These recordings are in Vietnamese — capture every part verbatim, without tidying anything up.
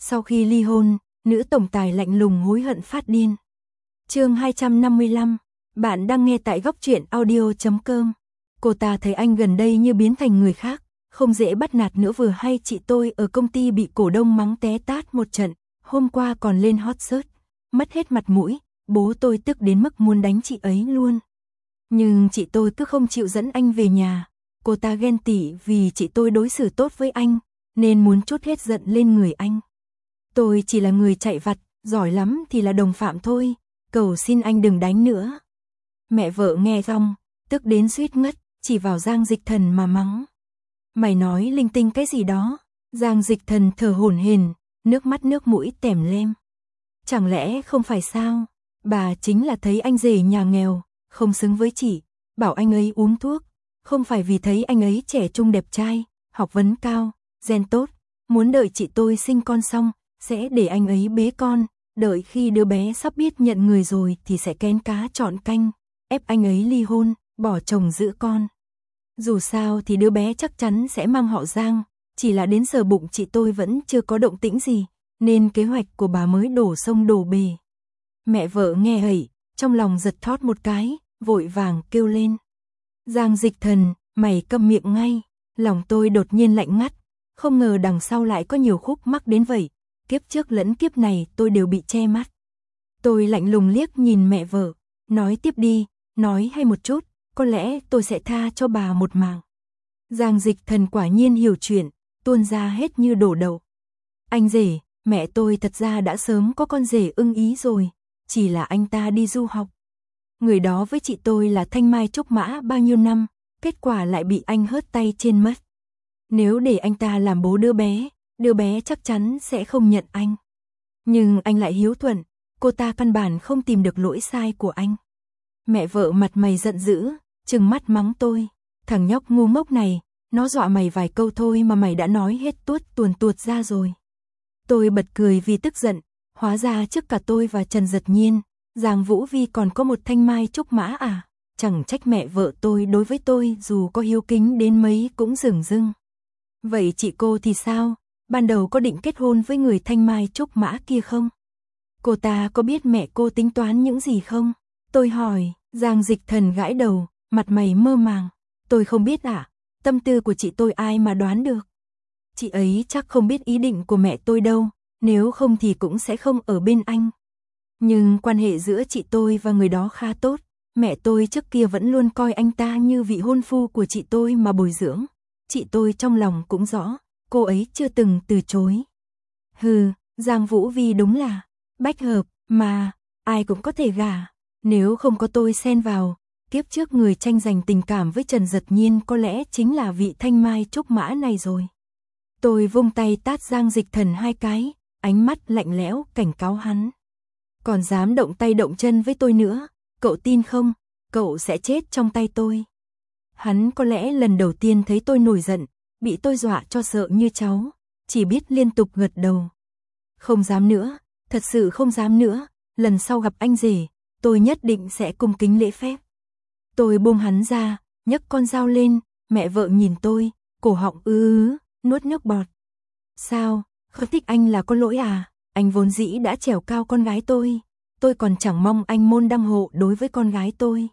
Sau khi ly hôn, nữ tổng tài lạnh lùng hối hận phát điên. Chương hai trăm năm mươi lăm, bạn đang nghe tại góc truyện audio chấm com. Cô ta thấy anh gần đây như biến thành người khác, không dễ bắt nạt nữa, vừa hay chị tôi ở công ty bị cổ đông mắng té tát một trận, hôm qua còn lên hot search, mất hết mặt mũi, bố tôi tức đến mức muốn đánh chị ấy luôn. Nhưng chị tôi cứ không chịu dẫn anh về nhà, cô ta ghen tị vì chị tôi đối xử tốt với anh, nên muốn trút hết giận lên người anh. Tôi chỉ là người chạy vặt, giỏi lắm thì là đồng phạm thôi, cầu xin anh đừng đánh nữa. Mẹ vợ nghe xong, tức đến suýt ngất, chỉ vào Giang Dịch Thần mà mắng. Mày nói linh tinh cái gì đó? Giang Dịch Thần thở hổn hển, nước mắt nước mũi tèm lem. Chẳng lẽ không phải sao? Bà chính là thấy anh rể nhà nghèo, không xứng với chị, bảo anh ấy uống thuốc, không phải vì thấy anh ấy trẻ trung đẹp trai, học vấn cao, gen tốt, muốn đợi chị tôi sinh con xong, sẽ để anh ấy bế con, đợi khi đứa bé sắp biết nhận người rồi thì sẽ kén cá chọn canh, ép anh ấy ly hôn, bỏ chồng giữ con. Dù sao thì đứa bé chắc chắn sẽ mang họ Giang, chỉ là đến giờ bụng chị tôi vẫn chưa có động tĩnh gì, nên kế hoạch của bà mới đổ sông đổ bể. Mẹ vợ nghe hẩy, trong lòng giật thót một cái, vội vàng kêu lên. Giang Dịch Thần, mày câm miệng ngay. Lòng tôi đột nhiên lạnh ngắt, không ngờ đằng sau lại có nhiều khúc mắc đến vậy, kiếp trước lẫn kiếp này tôi đều bị che mắt. Tôi lạnh lùng liếc nhìn mẹ vợ, nói tiếp đi, nói hay một chút, có lẽ tôi sẽ tha cho bà một mạng. Giang Dịch Thần quả nhiên hiểu chuyện, tuôn ra hết như đổ đậu. Anh rể, mẹ tôi thật ra đã sớm có con rể ưng ý rồi, chỉ là anh ta đi du học. Người đó với chị tôi là thanh mai trúc mã bao nhiêu năm, kết quả lại bị anh hớt tay trên mất. Nếu để anh ta làm bố đứa bé, đứa bé chắc chắn sẽ không nhận anh. Nhưng anh lại hiếu thuận, cô ta căn bản không tìm được lỗi sai của anh. Mẹ vợ mặt mày giận dữ, trừng mắt mắng tôi. Thằng nhóc ngu ngốc này, nó dọa mày vài câu thôi mà mày đã nói hết tuốt tuồn tuột ra rồi. Tôi bật cười vì tức giận, hóa ra trước cả tôi và Trần Dật Nhiên, Giang Vũ Vi còn có một thanh mai trúc mã à, chẳng trách mẹ vợ tôi đối với tôi dù có hiếu kính đến mấy cũng dửng dưng. Vậy chị cô thì sao, ban đầu có định kết hôn với người thanh mai trúc mã kia không? Cô ta có biết mẹ cô tính toán những gì không? Tôi hỏi. Giang Dịch Thần gãi đầu, mặt mày mơ màng. Tôi không biết ạ, à? Tâm tư của chị tôi ai mà đoán được. Chị ấy chắc không biết ý định của mẹ tôi đâu, nếu không thì cũng sẽ không ở bên anh. Nhưng quan hệ giữa chị tôi và người đó khá tốt, mẹ tôi trước kia vẫn luôn coi anh ta như vị hôn phu của chị tôi mà bồi dưỡng. Chị tôi trong lòng cũng rõ, cô ấy chưa từng từ chối. Hừ, Giang Vũ Vi đúng là bách hợp, mà ai cũng có thể gả. Nếu không có tôi xen vào, kiếp trước người tranh giành tình cảm với Trần Dật Nhiên có lẽ chính là vị thanh mai trúc mã này rồi. Tôi vung tay tát Giang Dịch Thần hai cái, ánh mắt lạnh lẽo cảnh cáo hắn. Còn dám động tay động chân với tôi nữa, cậu tin không, cậu sẽ chết trong tay tôi. Hắn có lẽ lần đầu tiên thấy tôi nổi giận, bị tôi dọa cho sợ như cháu, chỉ biết liên tục gật đầu. Không dám nữa, thật sự không dám nữa, lần sau gặp anh rể, tôi nhất định sẽ cung kính lễ phép. Tôi buông hắn ra, nhấc con dao lên, mẹ vợ nhìn tôi, cổ họng ứ ứ, nuốt nước bọt. Sao, không thích anh là có lỗi à? Anh vốn dĩ đã trèo cao con gái tôi, tôi còn chẳng mong anh môn đăng hộ đối với con gái tôi.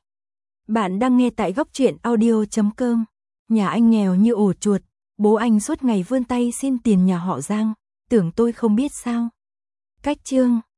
Bạn đang nghe tại góc truyện audio chấm com. Nhà anh nghèo như ổ chuột, bố anh suốt ngày vươn tay xin tiền nhà họ Giang, tưởng tôi không biết sao. Cách chương